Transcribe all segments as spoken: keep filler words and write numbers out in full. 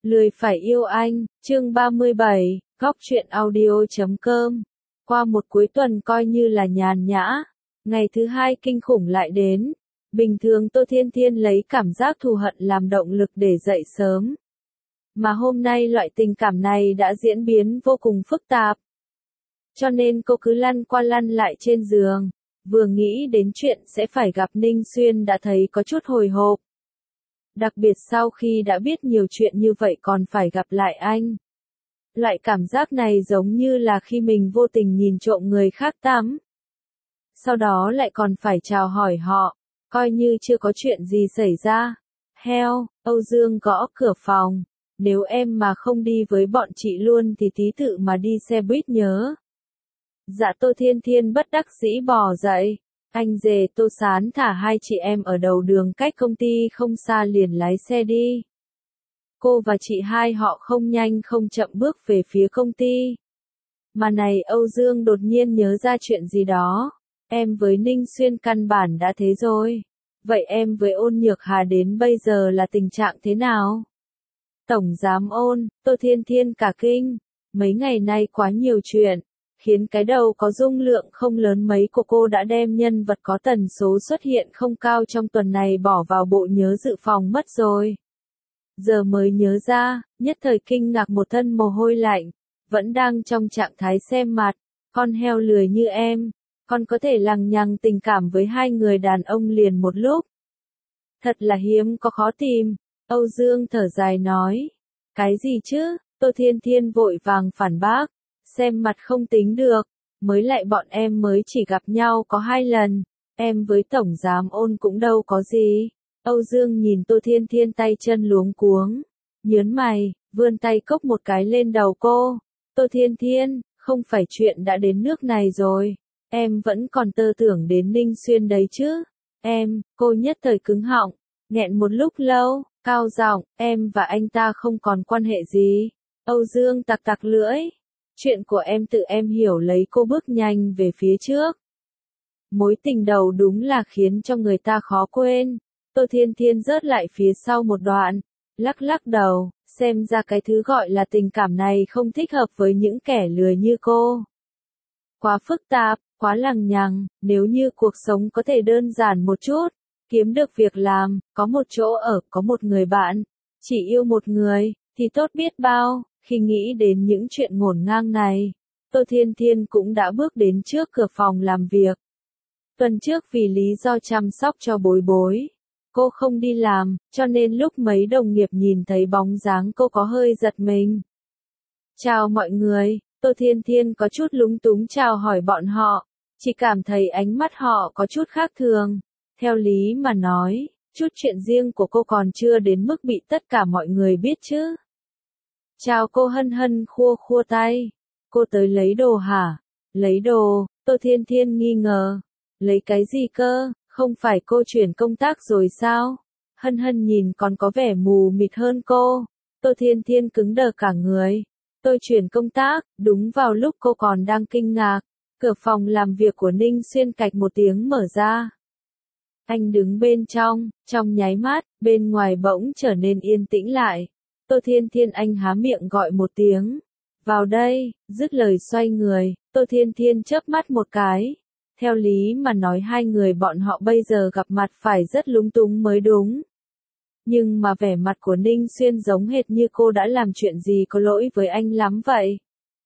Lười phải yêu anh, chương ba mươi bảy, góc truyện audio chấm com. Qua một cuối tuần coi như là nhàn nhã, ngày thứ hai kinh khủng lại đến. Bình thường Tô Thiên Thiên lấy cảm giác thù hận làm động lực để dậy sớm. Mà hôm nay loại tình cảm này đã diễn biến vô cùng phức tạp. Cho nên cô cứ lăn qua lăn lại trên giường, vừa nghĩ đến chuyện sẽ phải gặp Ninh Xuyên đã thấy có chút hồi hộp. Đặc biệt sau khi đã biết nhiều chuyện như vậy còn phải gặp lại anh. Loại cảm giác này giống như là khi mình vô tình nhìn trộm người khác tắm. Sau đó lại còn phải chào hỏi họ, coi như chưa có chuyện gì xảy ra. Heo, Âu Dương gõ cửa phòng. Nếu em mà không đi với bọn chị luôn thì tí tự mà đi xe buýt nhớ. Dạ Tô Thiên Thiên bất đắc dĩ bò dậy. Anh Dề Tô Sán thả hai chị em ở đầu đường cách công ty không xa liền lái xe đi. Cô và chị hai họ không nhanh không chậm bước về phía công ty. Mà này Âu Dương đột nhiên nhớ ra chuyện gì đó. Em với Ninh Xuyên căn bản đã thế rồi. Vậy em với Ôn Nhược Hà đến bây giờ là tình trạng thế nào? Tổng giám Ôn, Tô Thiên Thiên cả kinh. Mấy ngày nay quá nhiều chuyện, khiến cái đầu có dung lượng không lớn mấy của cô đã đem nhân vật có tần số xuất hiện không cao trong tuần này bỏ vào bộ nhớ dự phòng mất rồi. Giờ mới nhớ ra, nhất thời kinh ngạc một thân mồ hôi lạnh, vẫn đang trong trạng thái xem mặt, con heo lười như em, con có thể lằng nhằng tình cảm với hai người đàn ông liền một lúc. Thật là hiếm có khó tìm, Âu Dương thở dài nói. Cái gì chứ, Tô Thiên Thiên vội vàng phản bác, xem mặt không tính được, mới lại bọn em mới chỉ gặp nhau có hai lần, em với Tổng giám Ôn cũng đâu có gì. Âu Dương nhìn Tô Thiên Thiên tay chân luống cuống, nhớn mày, vươn tay cốc một cái lên đầu cô. Tô Thiên Thiên, không phải chuyện đã đến nước này rồi, em vẫn còn tơ tưởng đến Ninh Xuyên đấy chứ. Em, cô nhất thời cứng họng, nghẹn một lúc lâu, cao giọng, em và anh ta không còn quan hệ gì. Âu Dương tặc tặc lưỡi, chuyện của em tự em hiểu lấy, cô bước nhanh về phía trước. Mối tình đầu đúng là khiến cho người ta khó quên. Tô Thiên Thiên rớt lại phía sau một đoạn, lắc lắc đầu, xem ra cái thứ gọi là tình cảm này không thích hợp với những kẻ lười như cô. Quá phức tạp, quá lằng nhằng, nếu như cuộc sống có thể đơn giản một chút, kiếm được việc làm, có một chỗ ở, có một người bạn, chỉ yêu một người, thì tốt biết bao. Khi nghĩ đến những chuyện ngổn ngang này, Tô Thiên Thiên cũng đã bước đến trước cửa phòng làm việc. Tuần trước vì lý do chăm sóc cho bối bối, cô không đi làm, cho nên lúc mấy đồng nghiệp nhìn thấy bóng dáng cô có hơi giật mình. Chào mọi người, Tô Thiên Thiên có chút lúng túng chào hỏi bọn họ, chỉ cảm thấy ánh mắt họ có chút khác thường. Theo lý mà nói, chút chuyện riêng của cô còn chưa đến mức bị tất cả mọi người biết chứ. Chào cô hân hân khua khua tay. Cô tới lấy đồ hả? Lấy đồ, Tô Thiên Thiên nghi ngờ. Lấy cái gì cơ, không phải cô chuyển công tác rồi sao? Hân hân nhìn còn có vẻ mù mịt hơn cô. Tô Thiên Thiên cứng đờ cả người. Tôi chuyển công tác, đúng vào lúc cô còn đang kinh ngạc. Cửa phòng làm việc của Ninh Xuyên cạch một tiếng mở ra. Anh đứng bên trong, trong nháy mắt, bên ngoài bỗng trở nên yên tĩnh lại. Tô Thiên Thiên anh há miệng gọi một tiếng. Vào đây, dứt lời xoay người, Tô Thiên Thiên chớp mắt một cái. Theo lý mà nói hai người bọn họ bây giờ gặp mặt phải rất lúng túng mới đúng. Nhưng mà vẻ mặt của Ninh Xuyên giống hệt như cô đã làm chuyện gì có lỗi với anh lắm vậy.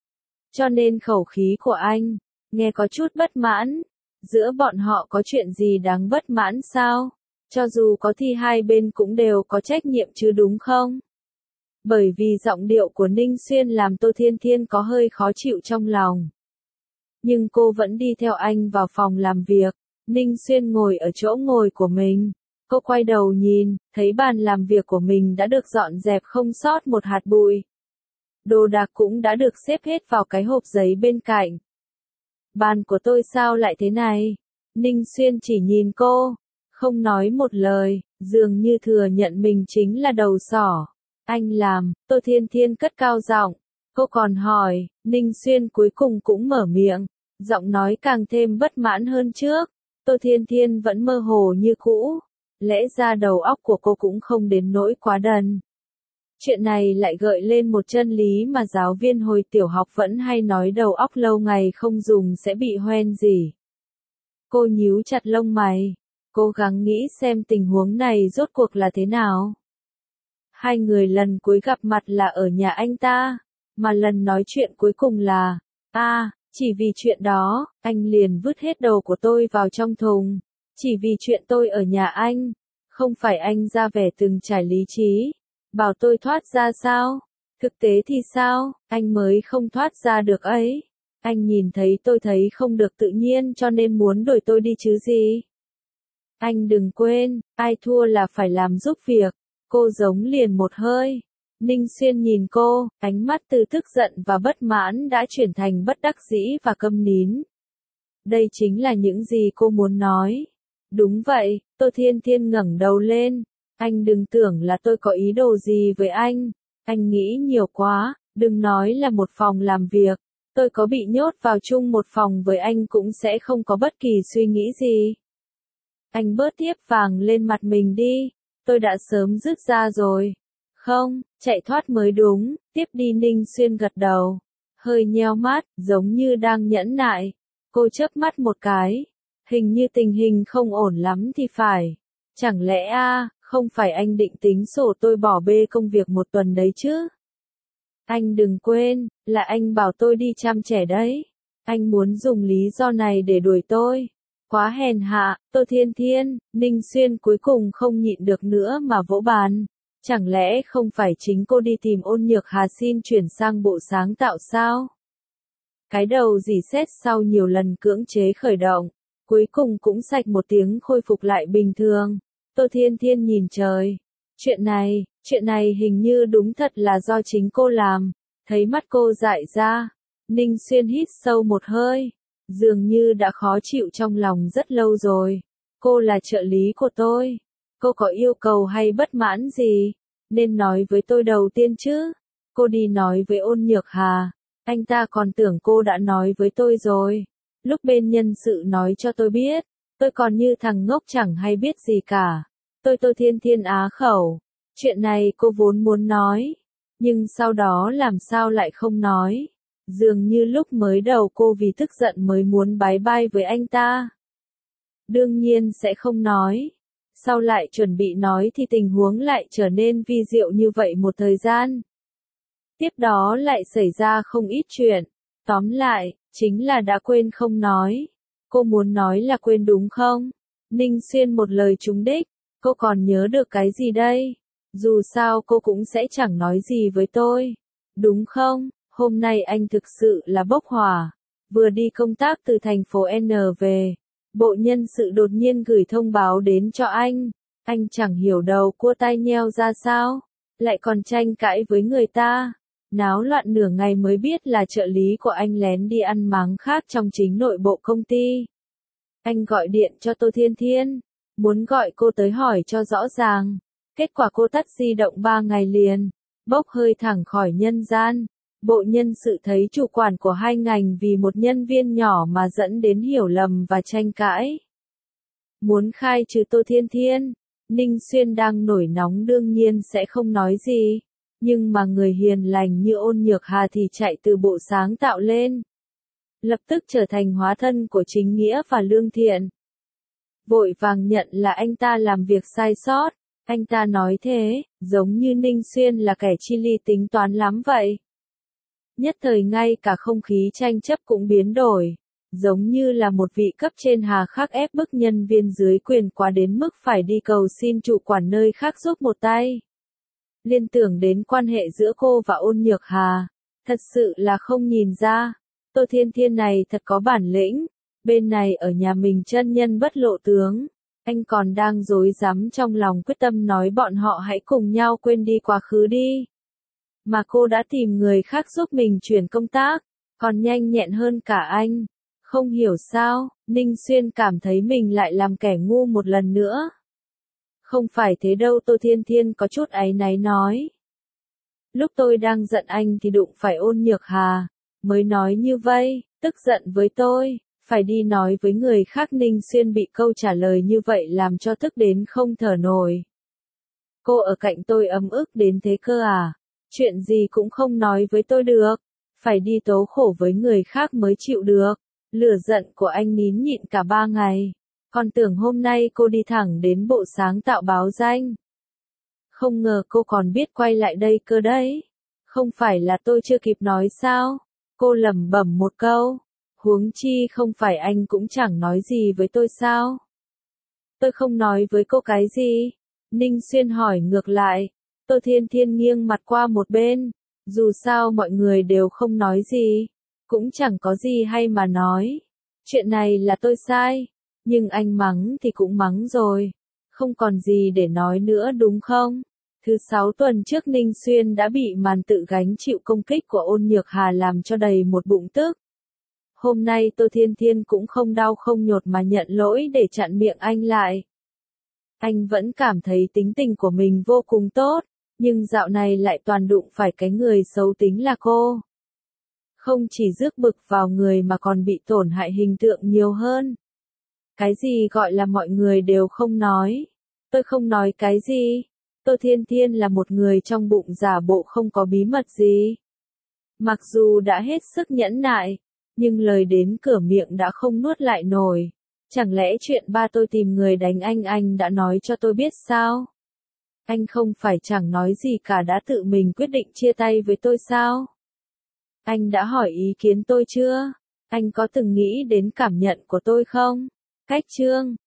Cho nên khẩu khí của anh, nghe có chút bất mãn. Giữa bọn họ có chuyện gì đáng bất mãn sao? Cho dù có thì hai bên cũng đều có trách nhiệm chứ đúng không? Bởi vì giọng điệu của Ninh Xuyên làm Tô Thiên Thiên có hơi khó chịu trong lòng. Nhưng cô vẫn đi theo anh vào phòng làm việc. Ninh Xuyên ngồi ở chỗ ngồi của mình. Cô quay đầu nhìn, thấy bàn làm việc của mình đã được dọn dẹp không sót một hạt bụi. Đồ đạc cũng đã được xếp hết vào cái hộp giấy bên cạnh. Bàn của tôi sao lại thế này? Ninh Xuyên chỉ nhìn cô, không nói một lời, dường như thừa nhận mình chính là đầu sỏ. Anh làm, Tô Thiên Thiên cất cao giọng. Cô còn hỏi, Ninh Xuyên cuối cùng cũng mở miệng, giọng nói càng thêm bất mãn hơn trước. Tô Thiên Thiên vẫn mơ hồ như cũ, lẽ ra đầu óc của cô cũng không đến nỗi quá đần. Chuyện này lại gợi lên một chân lý mà giáo viên hồi tiểu học vẫn hay nói, đầu óc lâu ngày không dùng sẽ bị hoen gì. Cô nhíu chặt lông mày, cố gắng nghĩ xem tình huống này rốt cuộc là thế nào. Hai người lần cuối gặp mặt là ở nhà anh ta, mà lần nói chuyện cuối cùng là, à, chỉ vì chuyện đó, anh liền vứt hết đồ của tôi vào trong thùng. Chỉ vì chuyện tôi ở nhà anh, không phải anh ra vẻ từng trải lý trí, bảo tôi thoát ra sao? Thực tế thì sao, anh mới không thoát ra được ấy. Anh nhìn thấy tôi thấy không được tự nhiên cho nên muốn đuổi tôi đi chứ gì. Anh đừng quên, ai thua là phải làm giúp việc. Cô giống liền một hơi. Ninh Xuyên nhìn cô, ánh mắt từ tức giận và bất mãn đã chuyển thành bất đắc dĩ và câm nín. Đây chính là những gì cô muốn nói. Đúng vậy, Tô Thiên Thiên ngẩng đầu lên. Anh đừng tưởng là tôi có ý đồ gì với anh. Anh nghĩ nhiều quá, đừng nói là một phòng làm việc. Tôi có bị nhốt vào chung một phòng với anh cũng sẽ không có bất kỳ suy nghĩ gì. Anh bớt tiếp vàng lên mặt mình đi. Tôi đã sớm dứt ra rồi. Không, chạy thoát mới đúng. Tiếp đi. Ninh Xuyên gật đầu. Hơi nheo mắt, giống như đang nhẫn nại. Cô chớp mắt một cái. Hình như tình hình không ổn lắm thì phải. Chẳng lẽ a, không phải anh định tính sổ tôi bỏ bê công việc một tuần đấy chứ? Anh đừng quên, là anh bảo tôi đi chăm trẻ đấy. Anh muốn dùng lý do này để đuổi tôi. Quá hèn hạ, Tô Thiên Thiên. Ninh Xuyên cuối cùng không nhịn được nữa mà vỗ bàn. Chẳng lẽ không phải chính cô đi tìm Ôn Nhược Hà xin chuyển sang bộ sáng tạo sao? Cái đầu dỉ sét sau nhiều lần cưỡng chế khởi động, cuối cùng cũng sạch một tiếng khôi phục lại bình thường. Tô Thiên Thiên nhìn trời. Chuyện này, chuyện này hình như đúng thật là do chính cô làm. Thấy mắt cô dại ra. Ninh Xuyên hít sâu một hơi. Dường như đã khó chịu trong lòng rất lâu rồi. Cô là trợ lý của tôi. Cô có yêu cầu hay bất mãn gì? Nên nói với tôi đầu tiên chứ. Cô đi nói với Ôn Nhược Hà. Anh ta còn tưởng cô đã nói với tôi rồi. Lúc bên nhân sự nói cho tôi biết. Tôi còn như thằng ngốc chẳng hay biết gì cả. Tôi Tô Thiên Thiên á khẩu. Chuyện này cô vốn muốn nói. Nhưng sau đó làm sao lại không nói. Dường như lúc mới đầu cô vì tức giận mới muốn bái bai với anh ta. Đương nhiên sẽ không nói. Sau lại chuẩn bị nói thì tình huống lại trở nên vi diệu như vậy một thời gian. Tiếp đó lại xảy ra không ít chuyện. Tóm lại, chính là đã quên không nói. Cô muốn nói là quên đúng không? Ninh Xuyên một lời trúng đích. Cô còn nhớ được cái gì đây? Dù sao cô cũng sẽ chẳng nói gì với tôi. Đúng không? Hôm nay anh thực sự là bốc hỏa. Vừa đi công tác từ thành phố N về. Bộ nhân sự đột nhiên gửi thông báo đến cho anh. Anh chẳng hiểu đầu cua tai nheo ra sao. Lại còn tranh cãi với người ta. Náo loạn nửa ngày mới biết là trợ lý của anh lén đi ăn máng khác trong chính nội bộ công ty. Anh gọi điện cho Tô Thiên Thiên. Muốn gọi cô tới hỏi cho rõ ràng. Kết quả cô tắt di động ba ngày liền. Bốc hơi thẳng khỏi nhân gian. Bộ nhân sự thấy chủ quản của hai ngành vì một nhân viên nhỏ mà dẫn đến hiểu lầm và tranh cãi. Muốn khai trừ Tô Thiên Thiên. Ninh Xuyên đang nổi nóng đương nhiên sẽ không nói gì. Nhưng mà người hiền lành như Ôn Nhược Hà thì chạy từ bộ sáng tạo lên. Lập tức trở thành hóa thân của chính nghĩa và lương thiện. Vội vàng nhận là anh ta làm việc sai sót. Anh ta nói thế, giống như Ninh Xuyên là kẻ chi ly tính toán lắm vậy. Nhất thời ngay cả không khí tranh chấp cũng biến đổi. Giống như là một vị cấp trên hà khắc ép bức nhân viên dưới quyền quá đến mức phải đi cầu xin chủ quản nơi khác giúp một tay. Liên tưởng đến quan hệ giữa cô và Ôn Nhược Hà. Thật sự là không nhìn ra. Tô Thiên Thiên này thật có bản lĩnh. Bên này ở nhà mình chân nhân bất lộ tướng. Anh còn đang rối rắm trong lòng quyết tâm nói bọn họ hãy cùng nhau quên đi quá khứ đi. Mà cô đã tìm người khác giúp mình chuyển công tác. Còn nhanh nhẹn hơn cả anh. Không hiểu sao, Ninh Xuyên cảm thấy mình lại làm kẻ ngu một lần nữa. Không phải thế đâu, Tô Thiên Thiên có chút áy náy nói. Lúc tôi đang giận anh thì đụng phải Ôn Nhược Hà. Mới nói như vậy, tức giận với tôi. Phải đi nói với người khác. Ninh Xuyên bị câu trả lời như vậy làm cho tức đến không thở nổi. Cô ở cạnh tôi ấm ức đến thế cơ à? Chuyện gì cũng không nói với tôi được. Phải đi tố khổ với người khác mới chịu được. Lửa giận của anh nín nhịn cả ba ngày. Còn tưởng hôm nay cô đi thẳng đến bộ sáng tạo báo danh. Không ngờ cô còn biết quay lại đây cơ đấy. Không phải là tôi chưa kịp nói sao? Cô lẩm bẩm một câu. Huống chi không phải anh cũng chẳng nói gì với tôi sao? Tôi không nói với cô cái gì? Ninh Xuyên hỏi ngược lại. Tô Thiên Thiên nghiêng mặt qua một bên. Dù sao mọi người đều không nói gì. Cũng chẳng có gì hay mà nói. Chuyện này là tôi sai. Nhưng anh mắng thì cũng mắng rồi. Không còn gì để nói nữa đúng không? Thứ sáu tuần trước Ninh Xuyên đã bị màn tự gánh chịu công kích của Ôn Nhược Hà làm cho đầy một bụng tức. Hôm nay Tô Thiên Thiên cũng không đau không nhột mà nhận lỗi để chặn miệng anh lại. Anh vẫn cảm thấy tính tình của mình vô cùng tốt, nhưng dạo này lại toàn đụng phải cái người xấu tính là cô. Không chỉ rước bực vào người mà còn bị tổn hại hình tượng nhiều hơn. Cái gì gọi là mọi người đều không nói? Tôi không nói cái gì? Tô Thiên Thiên là một người trong bụng giả bộ không có bí mật gì. Mặc dù đã hết sức nhẫn nại, nhưng lời đến cửa miệng đã không nuốt lại nổi. Chẳng lẽ chuyện ba tôi tìm người đánh anh anh đã nói cho tôi biết sao? Anh không phải chẳng nói gì cả đã tự mình quyết định chia tay với tôi sao? Anh đã hỏi ý kiến tôi chưa? Anh có từng nghĩ đến cảm nhận của tôi không? Cách chương